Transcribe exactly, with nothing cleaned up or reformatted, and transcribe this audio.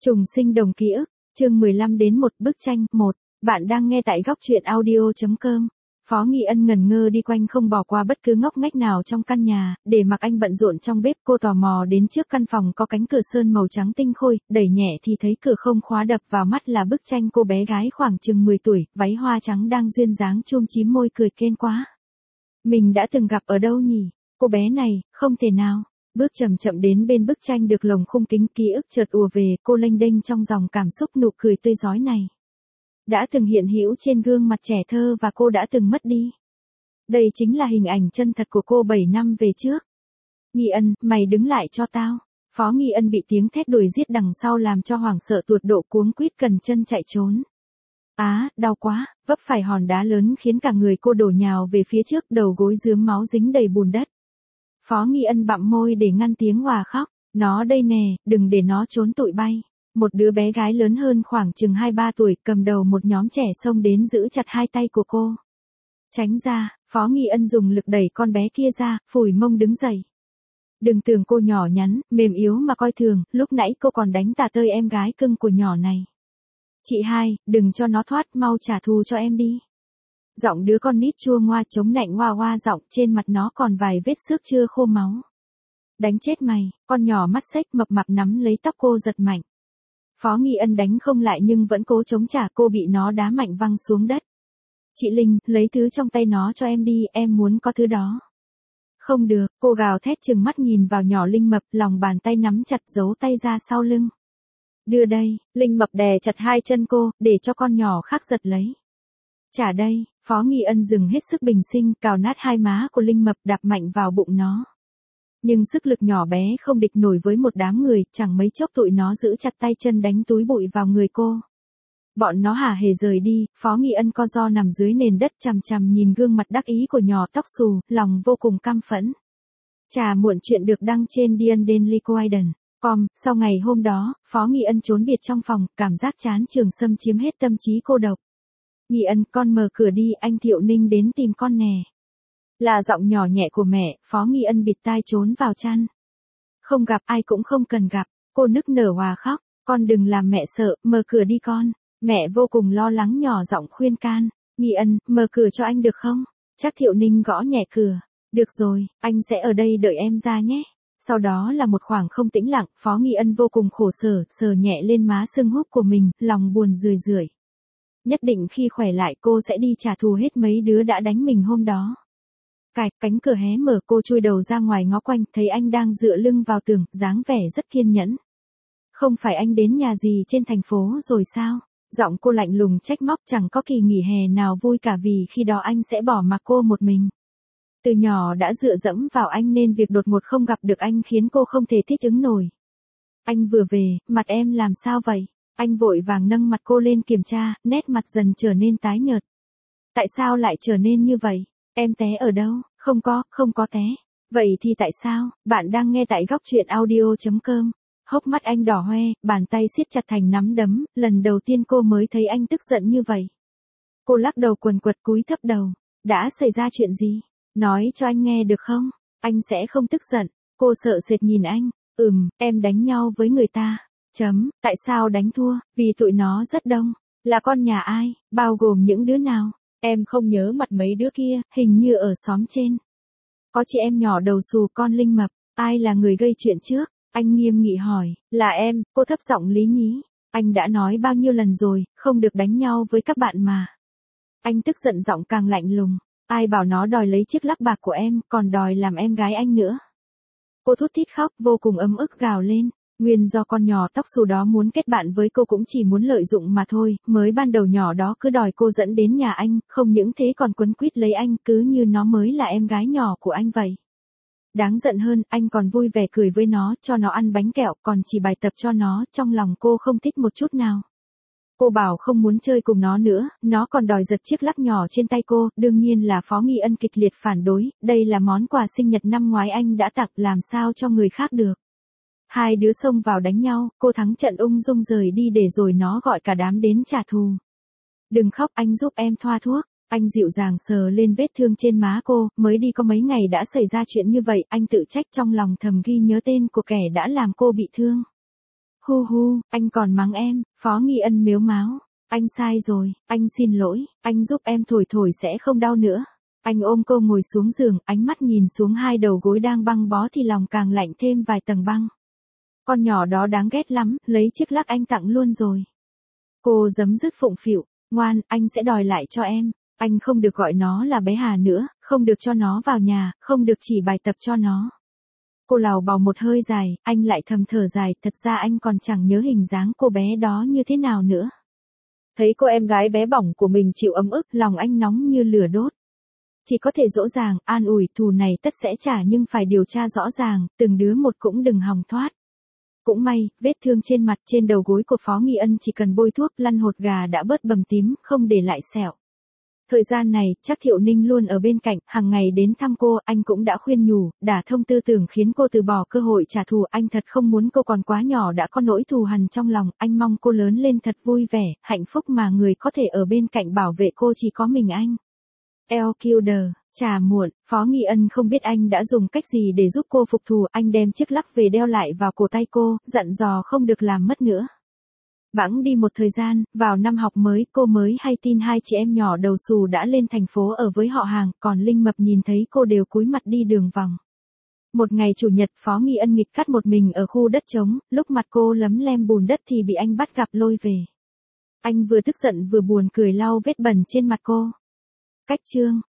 Trùng sinh đồng ký ức, chương mười lăm đến một bức tranh, một. Bạn đang nghe tại góc truyện audio chấm com. Phó Nghi Ân ngẩn ngơ đi quanh không bỏ qua bất cứ ngóc ngách nào trong căn nhà, để mặc anh bận rộn trong bếp. Cô tò mò đến trước căn phòng có cánh cửa sơn màu trắng tinh khôi, đẩy nhẹ thì thấy cửa không khóa. Đập vào mắt là bức tranh cô bé gái khoảng chừng mười tuổi, váy hoa trắng đang duyên dáng chum chím môi cười kên quá. Mình đã từng gặp ở đâu nhỉ? Cô bé này, không thể nào. Bước chậm chậm đến bên bức tranh được lồng khung kính, ký ức chợt ùa về, cô lênh đênh trong dòng cảm xúc. Nụ cười tươi rói này đã từng hiện hữu trên gương mặt trẻ thơ và cô đã từng mất đi. Đây chính là hình ảnh chân thật của cô bảy năm về trước. Nghi Ân, mày đứng lại cho tao. Phó Nghi Ân bị tiếng thét đuổi giết đằng sau làm cho hoảng sợ tuột độ, cuống quýt cần chân chạy trốn. Á, đau quá, vấp phải hòn đá lớn khiến cả người cô đổ nhào về phía trước, đầu gối rướm máu dính đầy bùn đất. Phó Nghi Ân bặm môi để ngăn tiếng òa khóc. Nó đây nè, đừng để nó trốn tụi bay. Một đứa bé gái lớn hơn khoảng chừng hai ba tuổi, cầm đầu một nhóm trẻ xông đến giữ chặt hai tay của cô. Tránh ra, Phó Nghi Ân dùng lực đẩy con bé kia ra, phủi mông đứng dậy. Đừng tưởng cô nhỏ nhắn, mềm yếu mà coi thường, lúc nãy cô còn đánh tả tơi em gái cưng của nhỏ này. Chị hai, đừng cho nó thoát, mau trả thù cho em đi. Giọng đứa con nít chua ngoa chống nạnh hoa hoa giọng, trên mặt nó còn vài vết xước chưa khô máu. Đánh chết mày, con nhỏ mắt xếch mập mạp nắm lấy tóc cô giật mạnh. Phó Nghi Ân đánh không lại nhưng vẫn cố chống trả, cô bị nó đá mạnh văng xuống đất. Chị Linh, lấy thứ trong tay nó cho em đi, em muốn có thứ đó. Không được, cô gào thét trừng mắt nhìn vào nhỏ Linh mập, lòng bàn tay nắm chặt, giấu tay ra sau lưng. Đưa đây, Linh mập đè chặt hai chân cô, để cho con nhỏ khác giật lấy. Trả đây, Phó Nghi Ân dừng hết sức bình sinh, cào nát hai má của Linh mập, đạp mạnh vào bụng nó. Nhưng sức lực nhỏ bé không địch nổi với một đám người, chẳng mấy chốc tụi nó giữ chặt tay chân đánh túi bụi vào người cô. Bọn nó hả hề rời đi, Phó Nghi Ân co ro nằm dưới nền đất chằm chằm nhìn gương mặt đắc ý của nhỏ tóc xù, lòng vô cùng căm phẫn. Trà muộn chuyện được đăng trên Dian Daily Quaiden. Com, sau ngày hôm đó, Phó Nghi Ân trốn biệt trong phòng, cảm giác chán trường xâm chiếm hết tâm trí cô độc. Nghi Ân, con mở cửa đi, anh Thiệu Ninh đến tìm con nè. Là giọng nhỏ nhẹ của mẹ. Phó Nghi Ân bịt tai trốn vào chăn. Không gặp ai cũng không cần gặp, cô nức nở hòa khóc. Con đừng làm mẹ sợ, mở cửa đi con. Mẹ vô cùng lo lắng nhỏ giọng khuyên can. Nghi Ân, mở cửa cho anh được không? Chắc Thiệu Ninh gõ nhẹ cửa. Được rồi, anh sẽ ở đây đợi em ra nhé. Sau đó là một khoảng không tĩnh lặng, Phó Nghi Ân vô cùng khổ sở, sờ nhẹ lên má sưng húp của mình, lòng buồn rười rượi. Nhất định khi khỏe lại cô sẽ đi trả thù hết mấy đứa đã đánh mình hôm đó. Cạch, cánh cửa hé mở, cô chui đầu ra ngoài ngó quanh, thấy anh đang dựa lưng vào tường, dáng vẻ rất kiên nhẫn. Không phải anh đến nhà gì trên thành phố rồi sao? Giọng cô lạnh lùng trách móc, chẳng có kỳ nghỉ hè nào vui cả vì khi đó anh sẽ bỏ mặc cô một mình. Từ nhỏ đã dựa dẫm vào anh nên việc đột ngột không gặp được anh khiến cô không thể thích ứng nổi. Anh vừa về, mặt em làm sao vậy? Anh vội vàng nâng mặt cô lên kiểm tra, nét mặt dần trở nên tái nhợt. Tại sao lại trở nên như vậy? Em té ở đâu? Không có, không có té. Vậy thì tại sao? Bạn đang nghe tại góc truyện audio chấm com. Hốc mắt anh đỏ hoe, bàn tay siết chặt thành nắm đấm, lần đầu tiên cô mới thấy anh tức giận như vậy. Cô lắc đầu quần quật cúi thấp đầu. Đã xảy ra chuyện gì? Nói cho anh nghe được không? Anh sẽ không tức giận. Cô sợ sệt nhìn anh. Ừm, em đánh nhau với người ta. Chấm, tại sao đánh thua? Vì tụi nó rất đông. Là con nhà ai? Bao gồm những đứa nào? Em không nhớ mặt mấy đứa kia, hình như ở xóm trên. Có chị em nhỏ đầu xù con Linh mập. Ai là người gây chuyện trước? Anh nghiêm nghị hỏi. Là em, cô thấp giọng lý nhí. Anh đã nói bao nhiêu lần rồi, không được đánh nhau với các bạn mà. Anh tức giận giọng càng lạnh lùng. Ai bảo nó đòi lấy chiếc lắc bạc của em, còn đòi làm em gái anh nữa. Cô thút thít khóc, vô cùng ấm ức gào lên. Nguyên do con nhỏ tóc xù đó muốn kết bạn với cô cũng chỉ muốn lợi dụng mà thôi, mới ban đầu nhỏ đó cứ đòi cô dẫn đến nhà anh, không những thế còn quấn quýt lấy anh, cứ như nó mới là em gái nhỏ của anh vậy. Đáng giận hơn, anh còn vui vẻ cười với nó, cho nó ăn bánh kẹo, còn chỉ bài tập cho nó, trong lòng cô không thích một chút nào. Cô bảo không muốn chơi cùng nó nữa, nó còn đòi giật chiếc lắc nhỏ trên tay cô, đương nhiên là Phó Nghi Ân kịch liệt phản đối, đây là món quà sinh nhật năm ngoái anh đã tặng, làm sao cho người khác được. Hai đứa xông vào đánh nhau, cô thắng trận ung dung rời đi để rồi nó gọi cả đám đến trả thù. Đừng khóc, anh giúp em thoa thuốc. Anh dịu dàng sờ lên vết thương trên má cô, mới đi có mấy ngày đã xảy ra chuyện như vậy, anh tự trách trong lòng thầm ghi nhớ tên của kẻ đã làm cô bị thương. Hu hu, anh còn mắng em, Phó Nghi Ân mếu máo. Anh sai rồi, anh xin lỗi, anh giúp em thổi thổi sẽ không đau nữa. Anh ôm cô ngồi xuống giường, ánh mắt nhìn xuống hai đầu gối đang băng bó thì lòng càng lạnh thêm vài tầng băng. Con nhỏ đó đáng ghét lắm, lấy chiếc lắc anh tặng luôn rồi. Cô giấm dứt phụng phịu, ngoan, anh sẽ đòi lại cho em. Anh không được gọi nó là bé Hà nữa, không được cho nó vào nhà, không được chỉ bài tập cho nó. Cô lào bào một hơi dài, anh lại thầm thở dài, thật ra anh còn chẳng nhớ hình dáng cô bé đó như thế nào nữa. Thấy cô em gái bé bỏng của mình chịu ấm ức, lòng anh nóng như lửa đốt. Chỉ có thể dỗ dàng, an ủi, thù này tất sẽ trả nhưng phải điều tra rõ ràng, từng đứa một cũng đừng hòng thoát. Cũng may, vết thương trên mặt trên đầu gối của Phó Nghi Ân chỉ cần bôi thuốc lăn hột gà đã bớt bầm tím, không để lại sẹo. Thời gian này, chắc Thiệu Ninh luôn ở bên cạnh, hàng ngày đến thăm cô, anh cũng đã khuyên nhủ, đả thông tư tưởng khiến cô từ bỏ cơ hội trả thù, anh thật không muốn cô còn quá nhỏ đã có nỗi thù hằn trong lòng, anh mong cô lớn lên thật vui vẻ, hạnh phúc mà người có thể ở bên cạnh bảo vệ cô chỉ có mình anh. El Kilder, trà muộn, Phó Nghi Ân không biết anh đã dùng cách gì để giúp cô phục thù, anh đem chiếc lắc về đeo lại vào cổ tay cô, dặn dò không được làm mất nữa. Bẵng đi một thời gian, vào năm học mới, cô mới hay tin hai chị em nhỏ đầu xù đã lên thành phố ở với họ hàng, còn Linh Mập nhìn thấy cô đều cúi mặt đi đường vòng. Một ngày chủ nhật, Phó Nghi Ân nghịch cắt một mình ở khu đất trống, lúc mặt cô lấm lem bùn đất thì bị anh bắt gặp lôi về. Anh vừa tức giận vừa buồn cười lau vết bẩn trên mặt cô. Cách chương